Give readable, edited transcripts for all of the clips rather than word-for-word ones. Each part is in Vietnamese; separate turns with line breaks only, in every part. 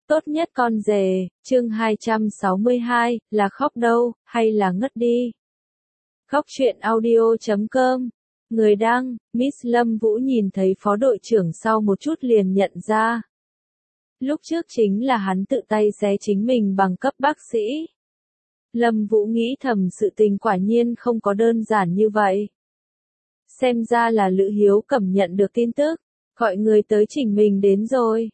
Tốt nhất con rể, chương 262, là khóc đâu, hay là ngất đi? Khóc chuyện audio.com. Người đăng, Miss Lâm Vũ nhìn thấy phó đội trưởng sau một chút liền nhận ra. Lúc trước chính là hắn tự tay xé chính mình bằng cấp bác sĩ. Lâm Vũ nghĩ thầm sự tình quả nhiên không có đơn giản như vậy. Xem ra là Lữ Hiếu Cẩm nhận được tin tức, gọi người tới chỉnh mình đến rồi.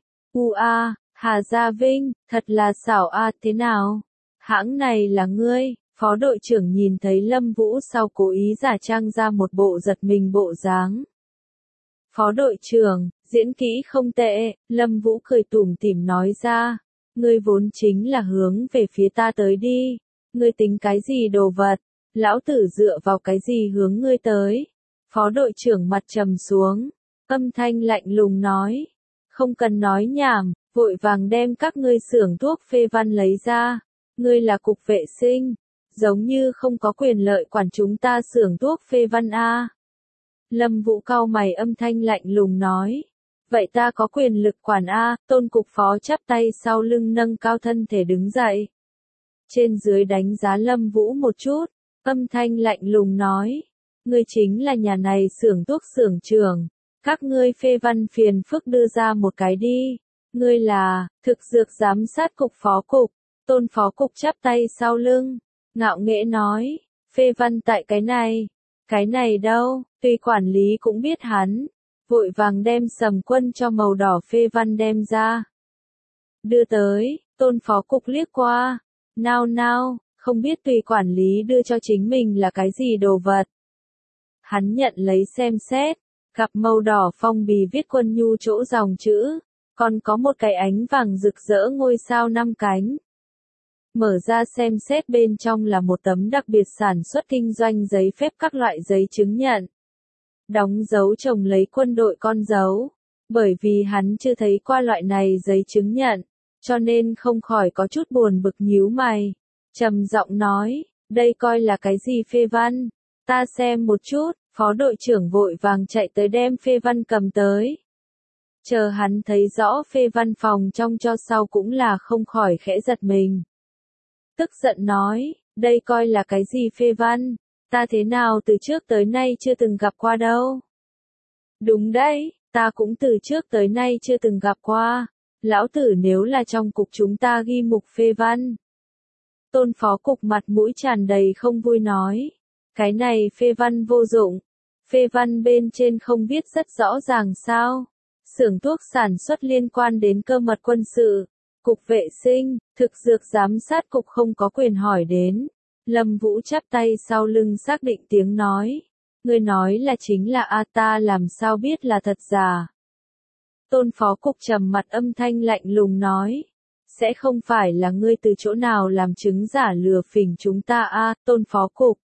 Hà Gia Vinh, thật là xảo thế nào? Hãng này là ngươi, phó đội trưởng nhìn thấy Lâm Vũ sau cố ý giả trang ra một bộ giật mình bộ dáng. Phó đội trưởng, diễn kỹ không tệ, Lâm Vũ cười tủm tỉm nói ra, ngươi vốn chính là hướng về phía ta tới đi, ngươi tính cái gì đồ vật, lão tử dựa vào cái gì hướng ngươi tới. Phó đội trưởng mặt trầm xuống, âm thanh lạnh lùng nói, không cần nói nhảm, vội vàng đem các ngươi xưởng thuốc phê văn lấy ra, ngươi là cục vệ sinh, giống như không có quyền lợi quản chúng ta xưởng thuốc phê văn a. Lâm Vũ cau mày âm thanh lạnh lùng nói, vậy ta có quyền lực quản a. Tôn cục phó chắp tay sau lưng nâng cao thân thể đứng dậy. Trên dưới đánh giá Lâm Vũ một chút, âm thanh lạnh lùng nói, ngươi chính là nhà này xưởng thuốc xưởng trưởng, các ngươi phê văn phiền phức đưa ra một cái đi. Ngươi là, thực dược giám sát cục phó cục. Tôn phó cục chắp tay sau lưng, ngạo nghễ nói, phê văn tại cái này đâu, tuy quản lý cũng biết hắn, vội vàng đem sầm quân cho màu đỏ phê văn đem ra. Đưa tới, tôn phó cục liếc qua, nao, không biết tùy quản lý đưa cho chính mình là cái gì đồ vật. Hắn nhận lấy xem xét, gặp màu đỏ phong bì viết Quân Nhu chỗ dòng chữ, còn có một cái ánh vàng rực rỡ ngôi sao 5 cánh. Mở ra xem xét bên trong là một tấm đặc biệt sản xuất kinh doanh giấy phép các loại giấy chứng nhận. Đóng dấu chồng lấy quân đội con dấu. Bởi vì hắn chưa thấy qua loại này giấy chứng nhận, cho nên không khỏi có chút buồn bực nhíu mày. Trầm giọng nói, đây coi là cái gì phê văn? Ta xem một chút, phó đội trưởng vội vàng chạy tới đem phê văn cầm tới. Chờ hắn thấy rõ phê văn phòng trong cho sau cũng là không khỏi khẽ giật mình. Tức giận nói, đây coi là cái gì phê văn, ta thế nào từ trước tới nay chưa từng gặp qua đâu. Đúng đấy, ta cũng từ trước tới nay chưa từng gặp qua, lão tử nếu là trong cục chúng ta ghi mục phê văn. Tôn phó cục mặt mũi tràn đầy không vui nói, cái này phê văn vô dụng, phê văn bên trên không viết rất rõ ràng sao. Xưởng thuốc sản xuất liên quan đến cơ mật quân sự, cục vệ sinh, thực dược giám sát cục không có quyền hỏi đến. Lâm Vũ chắp tay sau lưng xác định tiếng nói, ngươi nói là chính là ta làm sao biết là thật giả. Tôn phó cục trầm mặt âm thanh lạnh lùng nói, sẽ không phải là ngươi từ chỗ nào làm chứng giả lừa phỉnh chúng ta Tôn phó cục.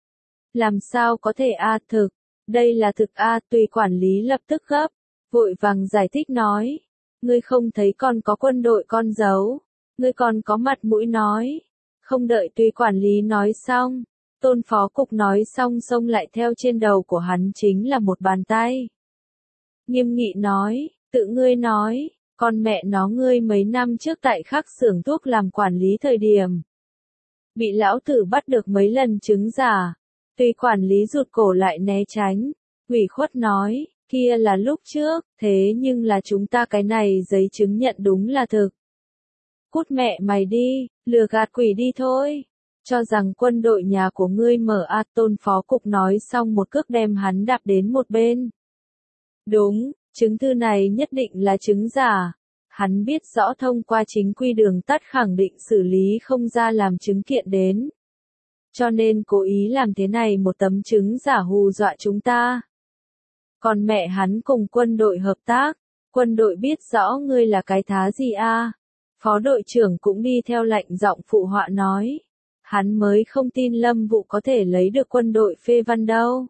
Làm sao có thể thực, đây là thực tùy quản lý lập tức gấp. Vội vàng giải thích nói, ngươi không thấy còn có quân đội con dấu, ngươi còn có mặt mũi nói, không đợi tùy quản lý nói xong, tôn phó cục nói xong xông lại theo trên đầu của hắn chính là một bàn tay. Nghiêm nghị nói, tự ngươi nói, con mẹ nó ngươi mấy năm trước tại khắc xưởng thuốc làm quản lý thời điểm. Bị lão tử bắt được mấy lần chứng giả, tùy quản lý rụt cổ lại né tránh, ủy khuất nói. Kia là lúc trước, thế nhưng là chúng ta cái này giấy chứng nhận đúng là thực. Cút mẹ mày đi, lừa gạt quỷ đi thôi. Cho rằng quân đội nhà của ngươi mở Tôn phó cục nói xong một cước đem hắn đạp đến một bên. Đúng, chứng thư này nhất định là chứng giả. Hắn biết rõ thông qua chính quy đường tắt khẳng định xử lý không ra làm chứng kiện đến. Cho nên cố ý làm thế này một tấm chứng giả hù dọa chúng ta. Còn mẹ hắn cùng quân đội hợp tác, quân đội biết rõ ngươi là cái thá gì Phó đội trưởng cũng đi theo lệnh giọng phụ họa nói. Hắn mới không tin Lâm Vũ có thể lấy được quân đội phê văn đâu.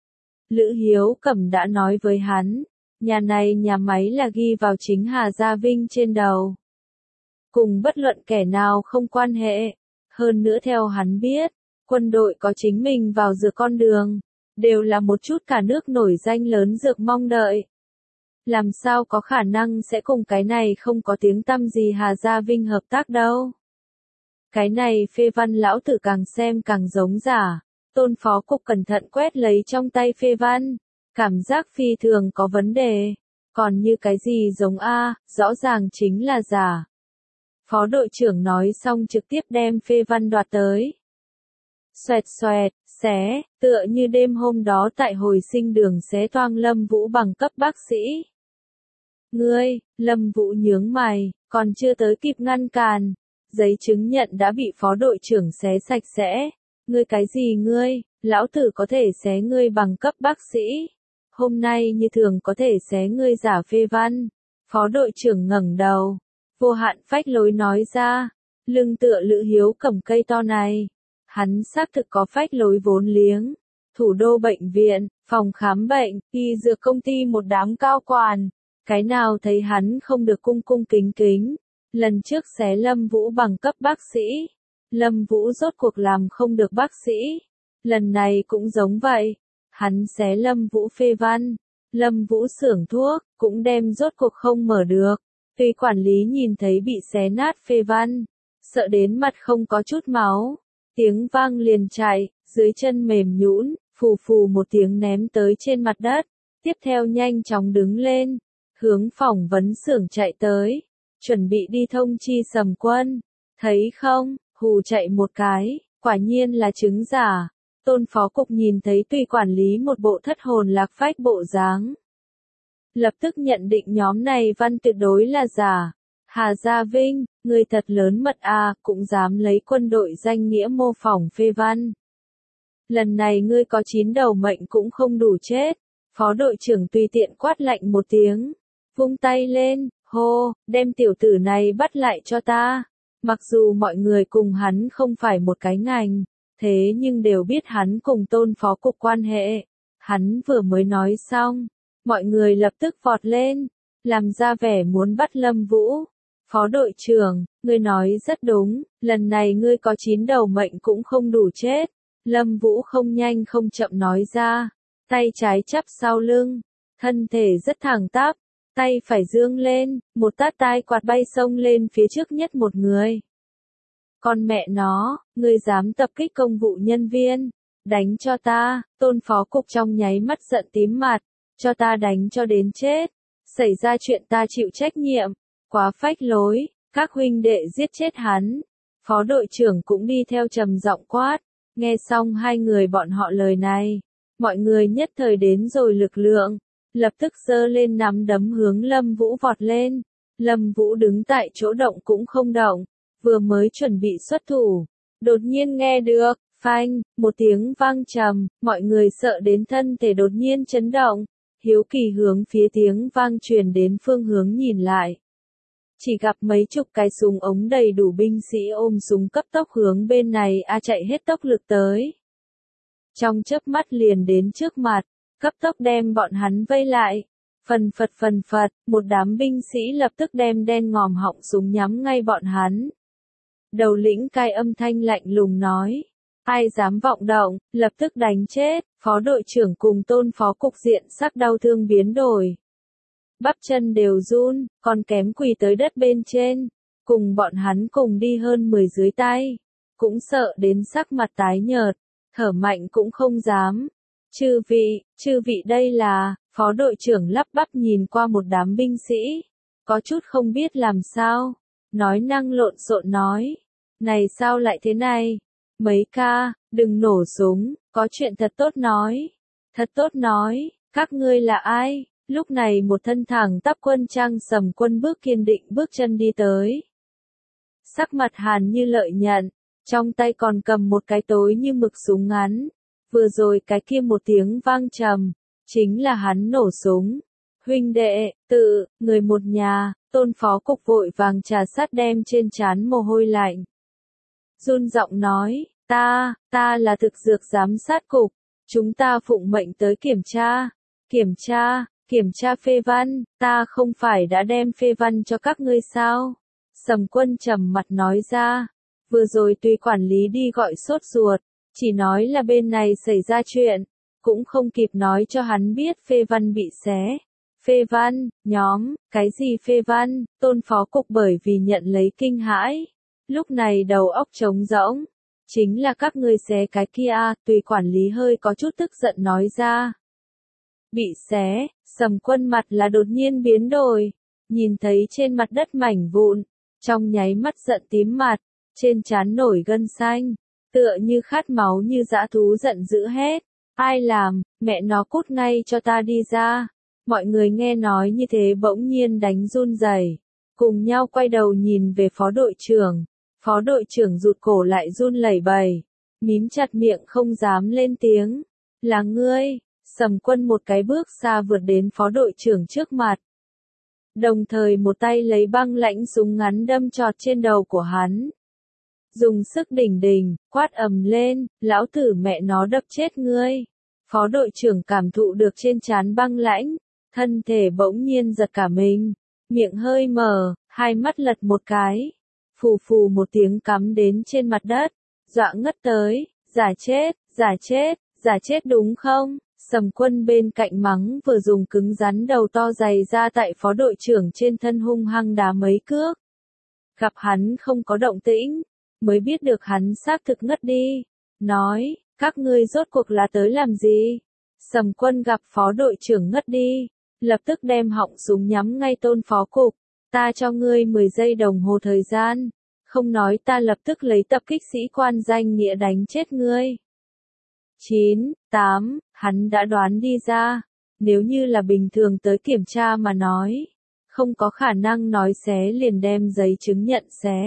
Lữ Hiếu Cẩm đã nói với hắn, nhà này nhà máy là ghi vào chính Hà Gia Vinh trên đầu. Cùng bất luận kẻ nào không quan hệ. Hơn nữa theo hắn biết, quân đội có chính mình vào dược con đường. Đều là một chút cả nước nổi danh lớn dược mong đợi. làm sao có khả năng sẽ cùng cái này không có tiếng tăm gì Hà Gia Vinh hợp tác đâu. Cái này phê văn lão tử càng xem càng giống giả. Tôn phó cục cẩn thận quét lấy trong tay phê văn, cảm giác phi thường có vấn đề. Còn như cái gì giống A, rõ ràng chính là giả. Phó đội trưởng nói xong trực tiếp đem phê văn đoạt tới. Xoẹt xoẹt, xé, tựa như đêm hôm đó tại hồi sinh đường xé toang Lâm Vũ bằng cấp bác sĩ. Ngươi, Lâm Vũ nhướng mày, còn chưa tới kịp ngăn cản. Giấy chứng nhận đã bị phó đội trưởng xé sạch sẽ. Ngươi cái gì ngươi, lão tử có thể xé ngươi bằng cấp bác sĩ. Hôm nay như thường có thể xé ngươi giả phê văn. Phó đội trưởng ngẩng đầu. Vô hạn phách lối nói ra. Lưng tựa Lữ Hiếu cầm cây to này. Hắn xác thực có phách lối vốn liếng. Thủ đô bệnh viện, phòng khám bệnh, y dược công ty một đám cao quản. Cái nào thấy hắn không được cung cung kính kính. Lần trước xé Lâm Vũ bằng cấp bác sĩ. Lâm Vũ rốt cuộc làm không được bác sĩ. Lần này cũng giống vậy. Hắn xé Lâm Vũ phê văn. Lâm Vũ xưởng thuốc, cũng đem rốt cuộc không mở được. Tuy quản lý nhìn thấy bị xé nát phê văn. Sợ đến mặt không có chút máu. Tiếng vang liền chạy, dưới chân mềm nhũn, phù phù một tiếng ném tới trên mặt đất. Tiếp theo nhanh chóng đứng lên. Hướng phỏng vấn xưởng chạy tới. Chuẩn bị đi thông chi Sầm Quân. Thấy không, hù chạy một cái, quả nhiên là chứng giả. Tôn phó cục nhìn thấy tùy quản lý một bộ thất hồn lạc phách bộ dáng. Lập tức nhận định nhóm này văn tuyệt đối là giả. Hà Gia Vinh, người thật lớn mật à, cũng dám lấy quân đội danh nghĩa mô phỏng phê văn. Lần này ngươi có 9 đầu mệnh cũng không đủ chết. Phó đội trưởng tùy tiện quát lạnh một tiếng. Vung tay lên, hô, đem tiểu tử này bắt lại cho ta. Mặc dù mọi người cùng hắn không phải một cái ngành, thế nhưng đều biết hắn cùng Tôn phó cục quan hệ. Hắn vừa mới nói xong, mọi người lập tức vọt lên, làm ra vẻ muốn bắt Lâm Vũ. Phó đội trưởng, ngươi nói rất đúng, lần này ngươi có 9 đầu mệnh cũng không đủ chết. Lâm Vũ không nhanh không chậm nói ra, tay trái chắp sau lưng, thân thể rất thẳng tắp. Tay phải dương lên, một tát tai quạt bay xông lên phía trước nhất một người. Con mẹ nó, ngươi dám tập kích công vụ nhân viên. Đánh cho ta, Tôn phó cục trong nháy mắt giận tím mặt. Cho ta đánh cho đến chết. Xảy ra chuyện ta chịu trách nhiệm. Quá phách lối, các huynh đệ giết chết hắn. Phó đội trưởng cũng đi theo trầm giọng quát. Nghe xong hai người bọn họ lời này. Mọi người nhất thời đến rồi lực lượng. Lập tức giơ lên nắm đấm hướng Lâm Vũ vọt lên. Lâm Vũ đứng tại chỗ động cũng không động, vừa mới chuẩn bị xuất thủ. Đột nhiên nghe được, phanh, một tiếng vang trầm, mọi người sợ đến thân thể đột nhiên chấn động. Hiếu kỳ hướng phía tiếng vang truyền đến phương hướng nhìn lại. Chỉ gặp mấy chục cái súng ống đầy đủ binh sĩ ôm súng cấp tốc hướng bên này chạy hết tốc lực tới. Trong chớp mắt liền đến trước mặt. Cấp tốc đem bọn hắn vây lại. Phần phật, một đám binh sĩ lập tức đem đen ngòm họng súng nhắm ngay bọn hắn. Đầu lĩnh cai âm thanh lạnh lùng nói. Ai dám vọng động, lập tức đánh chết. Phó đội trưởng cùng Tôn phó cục diện sắc đau thương biến đổi. Bắp chân đều run, còn kém quỳ tới đất bên trên. Cùng bọn hắn cùng đi hơn 10 dưới tay. Cũng sợ đến sắc mặt tái nhợt. Thở mạnh cũng không dám. Chư vị đây là, phó đội trưởng lắp bắp nhìn qua một đám binh sĩ, có chút không biết làm sao, nói năng lộn xộn nói, này sao lại thế này, mấy ca, đừng nổ súng, có chuyện thật tốt nói, các ngươi là ai, lúc này một thân thẳng tắp quân trang Sầm Quân bước kiên định bước chân đi tới, sắc mặt hàn như lợi nhận, trong tay còn cầm một cái tối như mực súng ngắn. Vừa rồi cái kia một tiếng vang trầm, chính là hắn nổ súng. Huynh đệ, người một nhà, Tôn phó cục vội vàng trà sát đem trên trán mồ hôi lạnh. Run giọng nói, ta là thực dược giám sát cục, chúng ta phụng mệnh tới kiểm tra phê văn, ta không phải đã đem phê văn cho các ngươi sao? Sầm Quân trầm mặt nói ra, vừa rồi tùy quản lý đi gọi sốt ruột. Chỉ nói là bên này xảy ra chuyện, cũng không kịp nói cho hắn biết phê văn bị xé. Phê văn, nhóm, cái gì phê văn, Tôn phó cục bởi vì nhận lấy kinh hãi. Lúc này đầu óc trống rỗng. Chính là các ngươi xé cái kia, tùy quản lý hơi có chút tức giận nói ra. Bị xé, Sầm Quân mặt là đột nhiên biến đổi. Nhìn thấy trên mặt đất mảnh vụn. Trong nháy mắt giận tím mặt. Trên trán nổi gân xanh. Tựa như khát máu như dã thú giận dữ hét. Ai làm, mẹ nó cút ngay cho ta đi ra. Mọi người nghe nói như thế bỗng nhiên đánh run rẩy, cùng nhau quay đầu nhìn về phó đội trưởng. Phó đội trưởng rụt cổ lại run lẩy bẩy, mím chặt miệng không dám lên tiếng. Là ngươi, Sầm Quân một cái bước xa vượt đến phó đội trưởng trước mặt. Đồng thời một tay lấy băng lãnh súng ngắn đâm chọt trên đầu của hắn. Dùng sức đỉnh đỉnh, quát ầm lên, lão tử mẹ nó đập chết ngươi. Phó đội trưởng cảm thụ được trên trán băng lãnh, thân thể bỗng nhiên giật cả mình, miệng hơi mở, hai mắt lật một cái, phù phù một tiếng cắm đến trên mặt đất, dọa ngất tới, giả chết, giả chết, giả chết đúng không? Sầm Quân bên cạnh mắng vừa dùng cứng rắn đầu to dày ra tại phó đội trưởng trên thân hung hăng đá mấy cước. Gặp hắn không có động tĩnh, mới biết được hắn xác thực ngất đi, nói, các ngươi rốt cuộc là tới làm gì? Sầm Quân gặp phó đội trưởng ngất đi, lập tức đem họng súng nhắm ngay Tôn phó cục, ta cho ngươi 10 giây đồng hồ thời gian, không nói ta lập tức lấy tập kích sĩ quan danh nghĩa đánh chết ngươi. 9, 8, hắn đã đoán đi ra, nếu như là bình thường tới kiểm tra mà nói, không có khả năng nói xé liền đem giấy chứng nhận xé.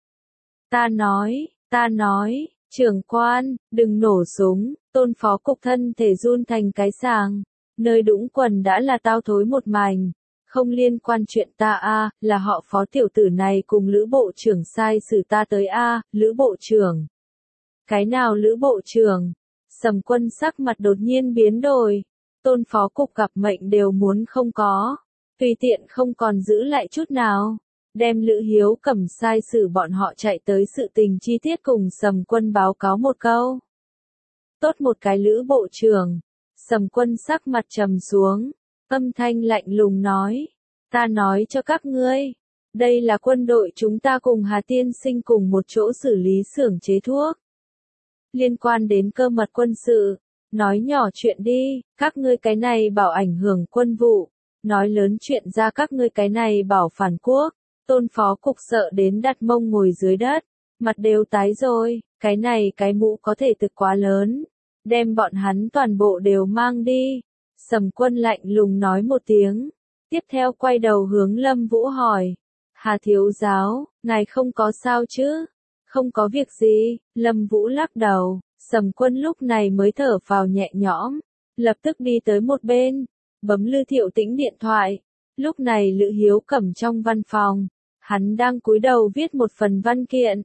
Ta nói, trưởng quan, đừng nổ súng, Tôn phó cục thân thể run thành cái sàng, nơi đũng quần đã là tao thối một mảnh, không liên quan chuyện ta a, là họ phó tiểu tử này cùng Lữ bộ trưởng sai xử ta tới a, Lữ bộ trưởng. Cái nào Lữ bộ trưởng? Sầm Quân sắc mặt đột nhiên biến đổi, Tôn phó cục gặp mệnh đều muốn không có, tùy tiện không còn giữ lại chút nào. Đem Lữ Hiếu Cẩm sai xử bọn họ chạy tới sự tình chi tiết cùng Sầm Quân báo cáo một câu. Tốt một cái Lữ bộ trưởng. Sầm Quân sắc mặt trầm xuống, âm thanh lạnh lùng nói, ta nói cho các ngươi, đây là quân đội chúng ta cùng Hà tiên sinh cùng một chỗ xử lý xưởng chế thuốc. Liên quan đến cơ mật quân sự, nói nhỏ chuyện đi, các ngươi cái này bảo ảnh hưởng quân vụ, nói lớn chuyện ra các ngươi cái này bảo phản quốc. Tôn phó cục sợ đến đặt mông ngồi dưới đất, mặt đều tái rồi, cái này cái mũ có thể thực quá lớn, đem bọn hắn toàn bộ đều mang đi. Sầm Quân lạnh lùng nói một tiếng, tiếp theo quay đầu hướng Lâm Vũ hỏi, Hà thiếu giáo, ngài không có sao chứ? Không có việc gì, Lâm Vũ lắc đầu, Sầm Quân lúc này mới thở phào nhẹ nhõm, lập tức đi tới một bên, bấm Lư Thiệu Tĩnh điện thoại. Lúc này Lữ Hiếu Cẩm trong văn phòng, hắn đang cúi đầu viết một phần văn kiện.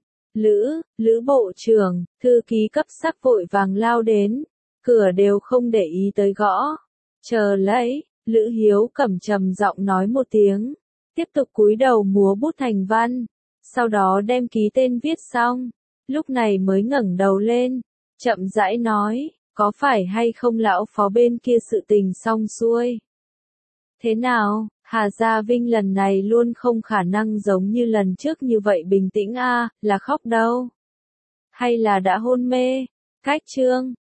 Lữ bộ trưởng, thư ký cấp sắc vội vàng lao đến, cửa đều không để ý tới gõ. Chờ lấy, Lữ Hiếu Cẩm trầm giọng nói một tiếng, tiếp tục cúi đầu múa bút thành văn, sau đó đem ký tên viết xong, lúc này mới ngẩng đầu lên, chậm rãi nói, có phải hay không lão phó bên kia sự tình xong xuôi? Thế nào, Hà Gia Vinh lần này luôn không khả năng giống như lần trước như vậy bình tĩnh a, là khóc đâu? Hay là đã hôn mê? Cách chương